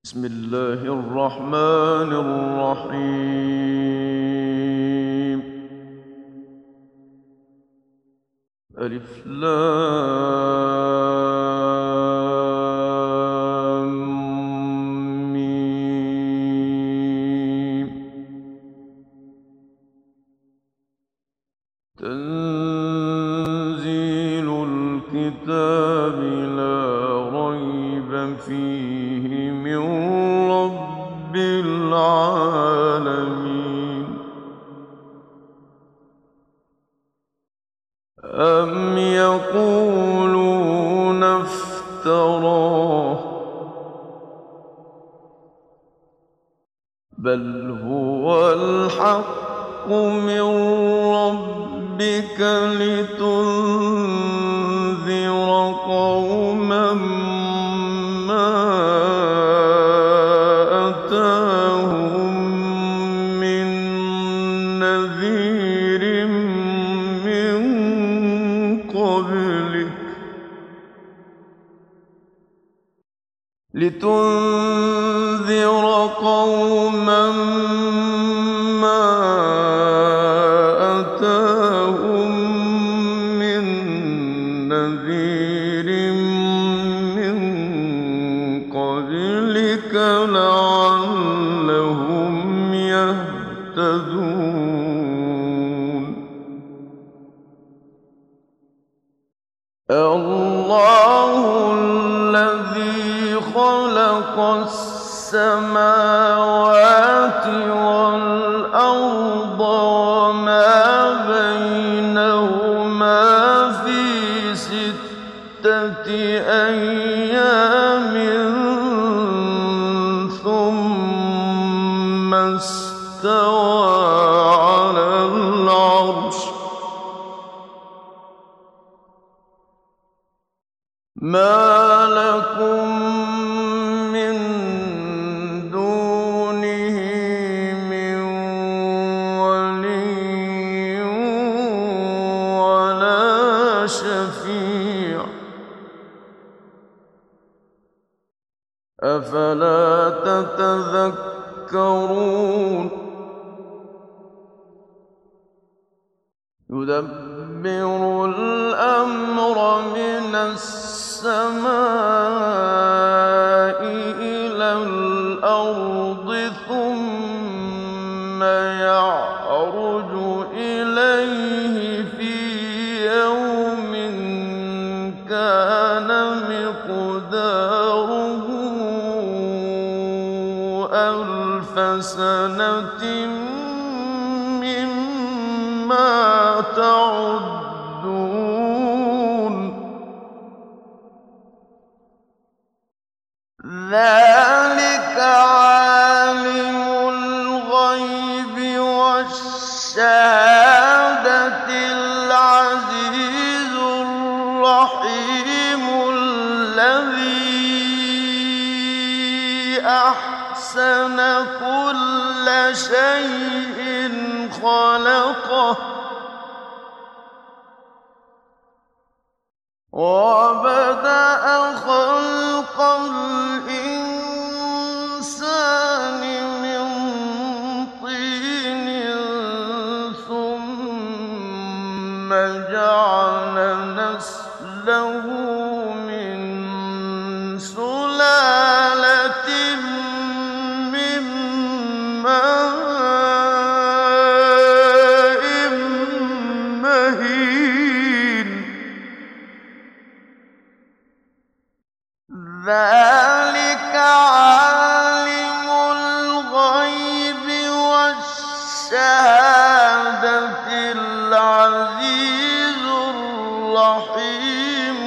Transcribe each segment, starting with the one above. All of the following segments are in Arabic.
بسم الله الرحمن الرحيم. ألف لام ميم. تنزيل الكتاب لا ريب فيه من رب العالمين. أم يقولون افتراه بل هو الحق من ربك لتنذر قوما ما أتاهم من نذير من قبلك لتنذر قوما ما أتاهم من نذير من قبلك لعلهم يهتدون. الله الذي خلق السماوات والأرض وما بينهما في 6 أيام ثم استوى على العرش. ما لكم من دونه من ولي ولا شفيع أفلا تتذكرون. يدبر الأمر من السماء إلى الأرض ثم يعرج إليه في يوم كان مقداره 1000 سنة مما تعدون. ذلك عالم الغيب والشهادة العزيز الرحيم الذي أحسن كل شيء خلقه وبدأ خلق الإنسان من طين ثم جعل نسله من سلالة من ماء مهين. ذلك عالم الغيب والشهادة العزيز الرحيم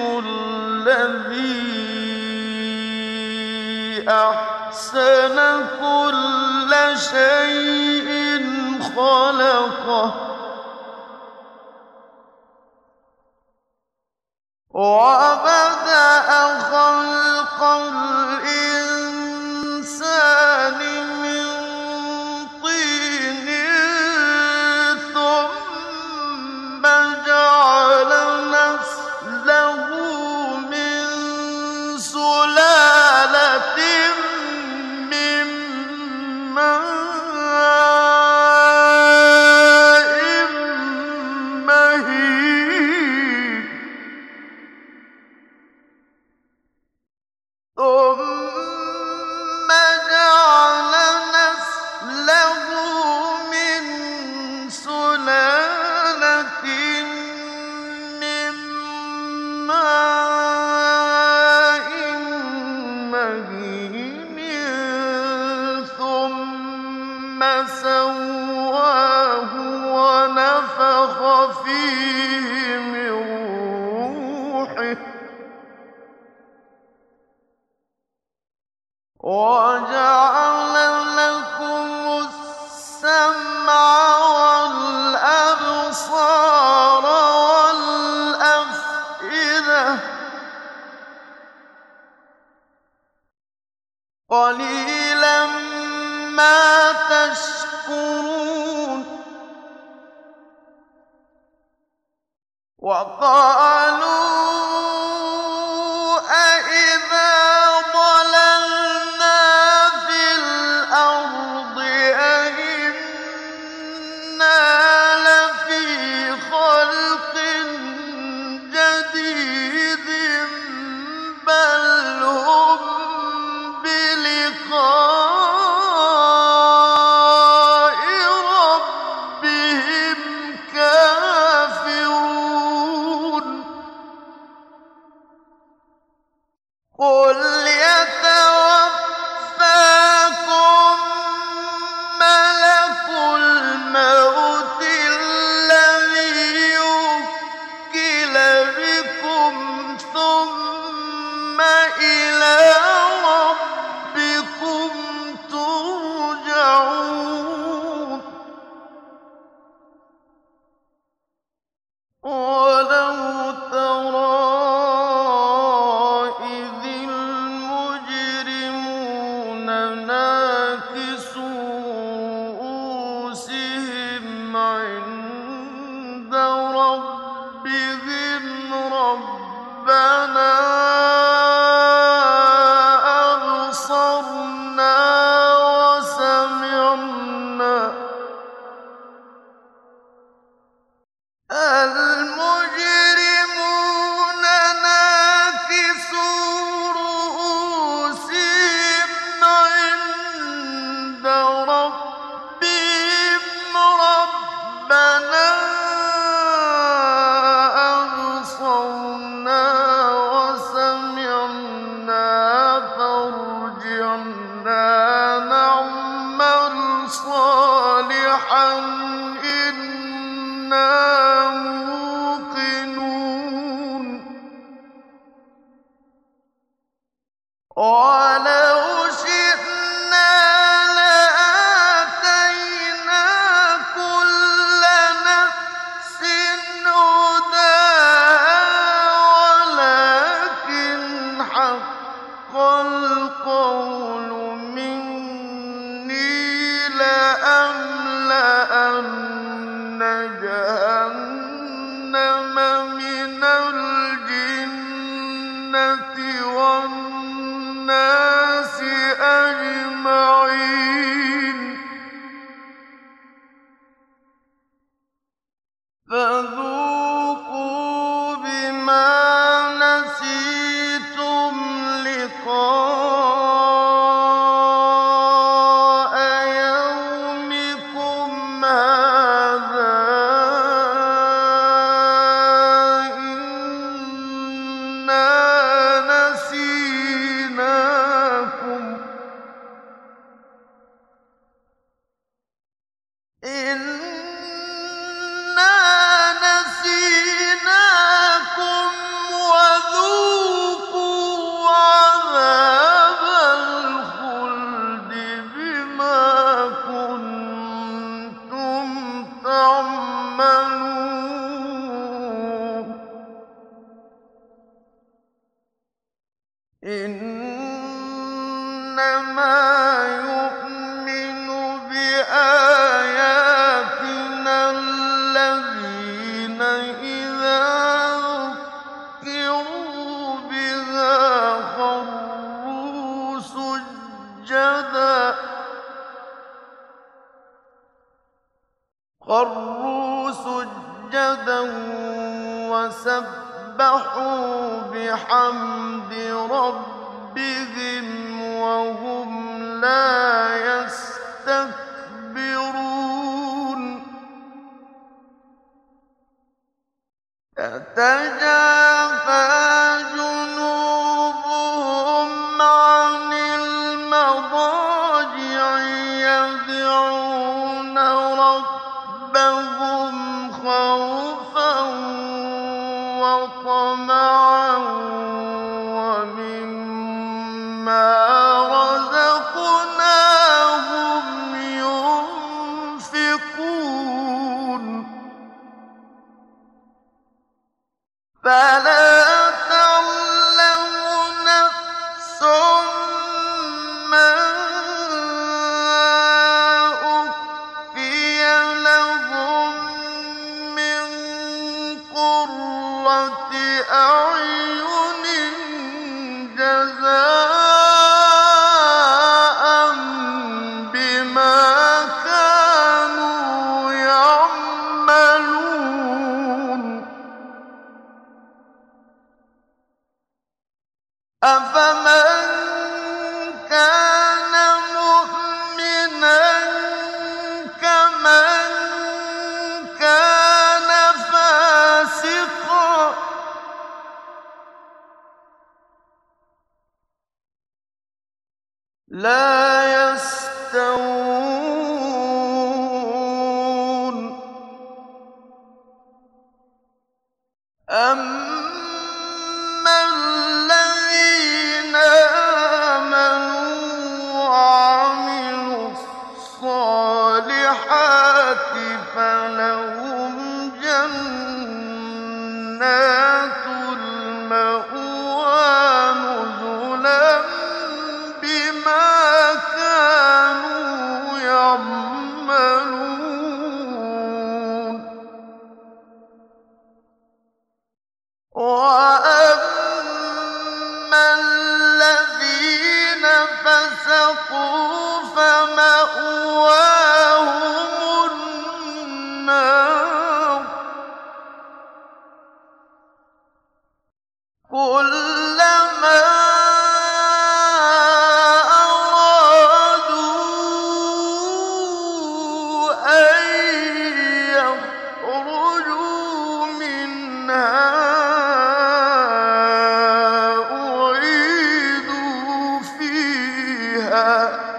الذي أحسن كل شيء خلقه وبدأ خلق الإنسان من طين ثم جعل نسله من سلالة ثُمَّ سَوَّاهُ وَنَفَخَ فِيهِ مِن رُّوحِهِ وَجَعَلَ لَكُمُ السَّمْعَ وَالْأَبْصَارَ وَالْأَفْئِدَةَ ۚ قَلِيلًا مَّا تَشْكُرُونَ وَقَالُوا أَإِذَا ضَلَلْنَا فِي الْأَرْضِ أَإِنَّا لَفِي خَلْقٍ جَدِيدٍ بَلْ هُم بِلِقَاءِ رَبِّهِمْ كَافِرُونَ قُلْ يَتَوَفَّاكُم مَّلَكُ الْمَوْتِ الَّذِي وُكِّلَ بِكُمْ ثُمَّ إِلَىٰ رَبِّكُمْ تُرْجَعُونَ وَلَوْ تَرَىٰ إِذِ الْمُجْرِمُونَ نَاكِسُو رُءُوسِهِمْ عِندَ رَبِّهِمْ رَبَّنَا أَبْصَرْنَا وَسَمِعْنَا الْمُجْرِمُونَ نَاكِسُو رُءُوسِهِمْ عِندَ رَبِّهِمْ رَبَّنَا أَبْصَرْنَا وَسَمِعْنَا فَارْجِعْنَا نَعْمَلْ صَالِحًا إِنَّا مُوقِنُونَ وَلَوْ شِئْنَا لَآتَيْنَا كُلَّ نَفْسٍ هُدَاهَا وَلَٰكِنْ حَقَّ الْقَوْلُ مِنِّي لَأَمْلَأَنَّ جَهَنَّمَ مِنَ الْجِنَّةِ وَالنَّاسِ أَجْمَعِينَ فَذُوقُوا بِمَا نَسِيتُمْ لِقَاءَ يَوْمِكُمْ هَٰذَا إِنَّا نَسِينَاكُمْ وَذُوقُوا عَذَابَ الْخُلْدِ بِمَا كُنتُمْ تَعْمَلُونَ إِنَّمَا يُؤْمِنُ بِآيَاتِنَا الَّذِينَ إِذَا ذُكِّرُوا بِهَا خَرُّوا سُجَّدًا وَسَبَّحُوا بِحَمْدِ رَبِّهِمْ وَهُمْ لَا يَسْتَكْبِرُونَ تَتَجَافَىٰ جُنُوبُهُمْ عَنِ لَا يَسْتَوُونَ أَمَّا الَّذِينَ آمَنُوا وَعَمِلُوا الصَّالِحَاتِ فَلَهُمْ جَنَّاتُ الْمَأْوَىٰ نُزُلًا بِمَا كَانُوا يَعْمَلُونَ وَأَمَّا الَّذِينَ فَسَقُوا فَمَأْوَاهُمُ النَّارُ كُلَّمَا أَرَادُوا أَن يَخْرُجُوا مِنْهَا أُعِيدُوا فِيهَا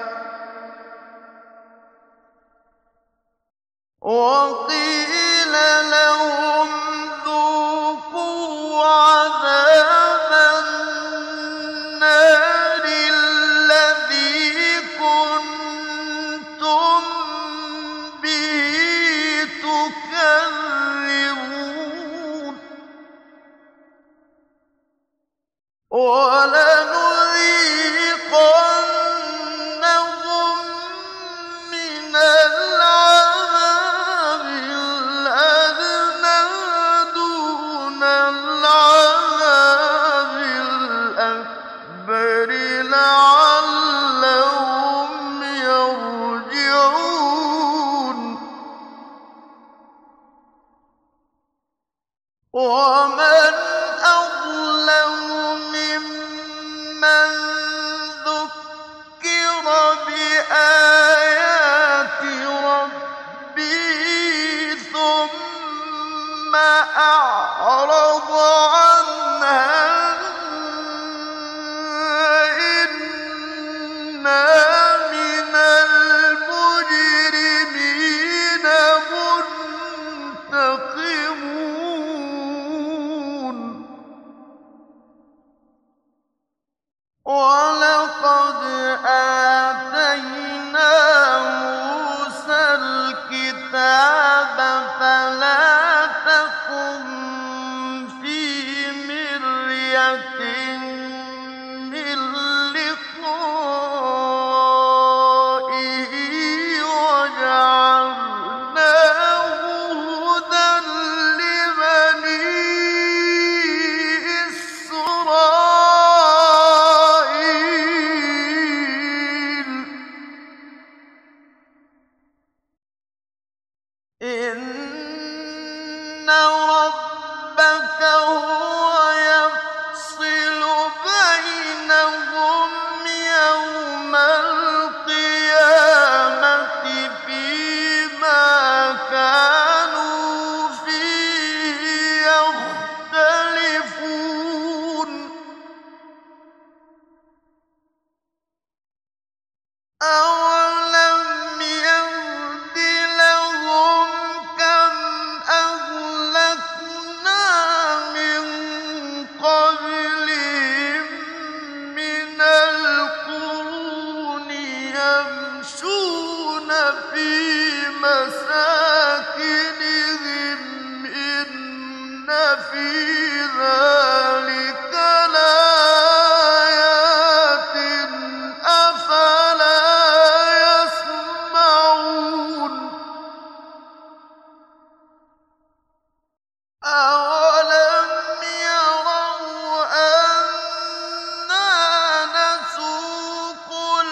وَقِيلَ لَهُمْ ذُوقُوا عَذَابَ النَّارِ الَّذِي كُنتُم بِهِ تُكَذِّبُونَ وَلَنُذِيقَنَّهُم مِّنَ الْعَذَابِ الْأَدْنَىٰ دُونَ الْعَذَابِ الْأَكْبَرِ لَعَلَّهُمْ يَرْجِعُونَ وَمَنْ أَظْلَمُ مِمَّن ذُكِّرَ بِآيَاتِ رَبِّهِ ثُمَّ أَعْرَضَ عَنْهَا إِنَّا مِنَ الْمُجْرِمِينَ مُنتَقِمُونَ وَلَقَدْ آتَيْنَا مُوسَى الْكِتَابَ فَلَا تَكُن فِي مِرْيَةٍ مِّن لِّقَائِهِ وَجَعَلْنَاهُ هُدًى لِّبَنِي إِسْرَائِيلَ إِنَّ رَبَّكَ هُوَ يَفْصِلُ بَيْنَهُمْ يَوْمَ الْقِيَامَةِ فِيمَا كَانُوا فِيهِ يَخْتَلِفُونَ أَوَلَمْ يَهْدِ لَهُمْ كَمْ أَهْلَكْنَا مِن قَبْلِهِم مِّنَ الْقُرُونِ يَمْشُونَ فِي مَسَاكِنِهِمْ إِنَّ فِي ذَٰلِكَ لَآيَاتٍ أَفَلَا يَسْمَعُونَ أَوَلَمْ يَرَوْا أَنَّا نَسُوقُ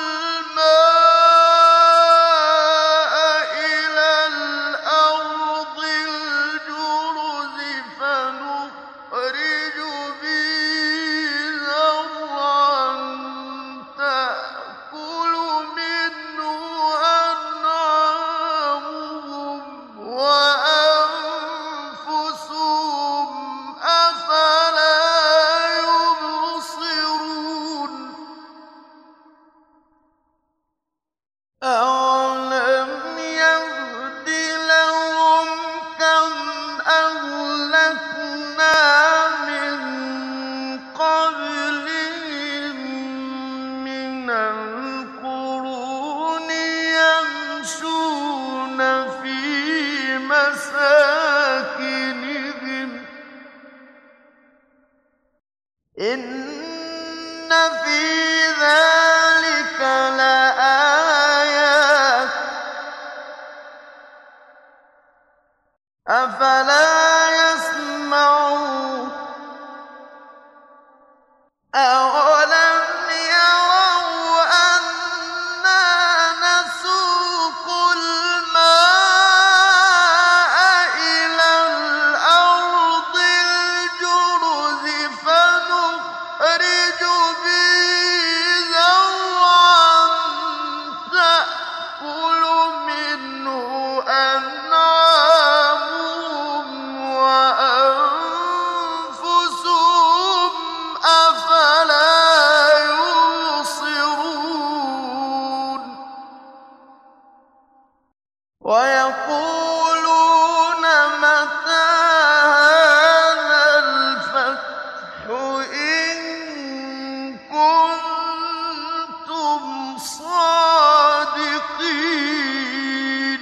الْمَاءَ إِلَى الْأَرْضِ الْجُرُزِ فَنُخْرِجُ إِنَّ فِي ذَٰلِكَ لَآيَاتٍ ۖ أَفَلَا يَسْمَعُونَ أَوَلَمْ يَرَوْا أَنَّا نَسُوقُ الْمَاءَ إِلَى الْأَرْضِ الْجُرُزِ فَنُخْرِجُ بِهِ زَرْعًا تَأْكُلُ مِنْهُ أَنْعَامُهُمْ وَأَنفُسُهُمْ ۖ أَفَلَا يُبْصِرُونَ وَيَقُولُونَ مَتَىٰ هَٰذَا الْفَتْحُ إِن كُنتُمْ صَادِقِينَ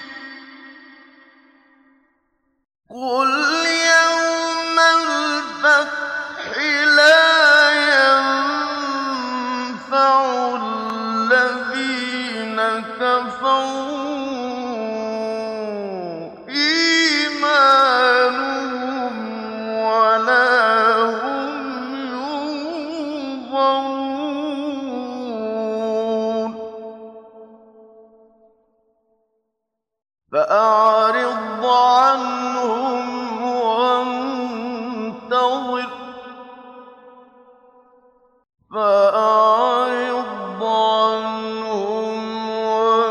قُلْ يَوْمَ الْفَتْحِ لَا يَنفَعُ الَّذِينَ كَفَرُوا إِيمَانُهُمْ وَلَا هُمْ يُنظَرُونَ فَأَعْرِضْ عَنْهُمْ وَانتَظِرْ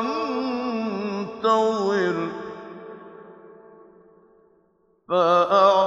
فَأَعْرِضْ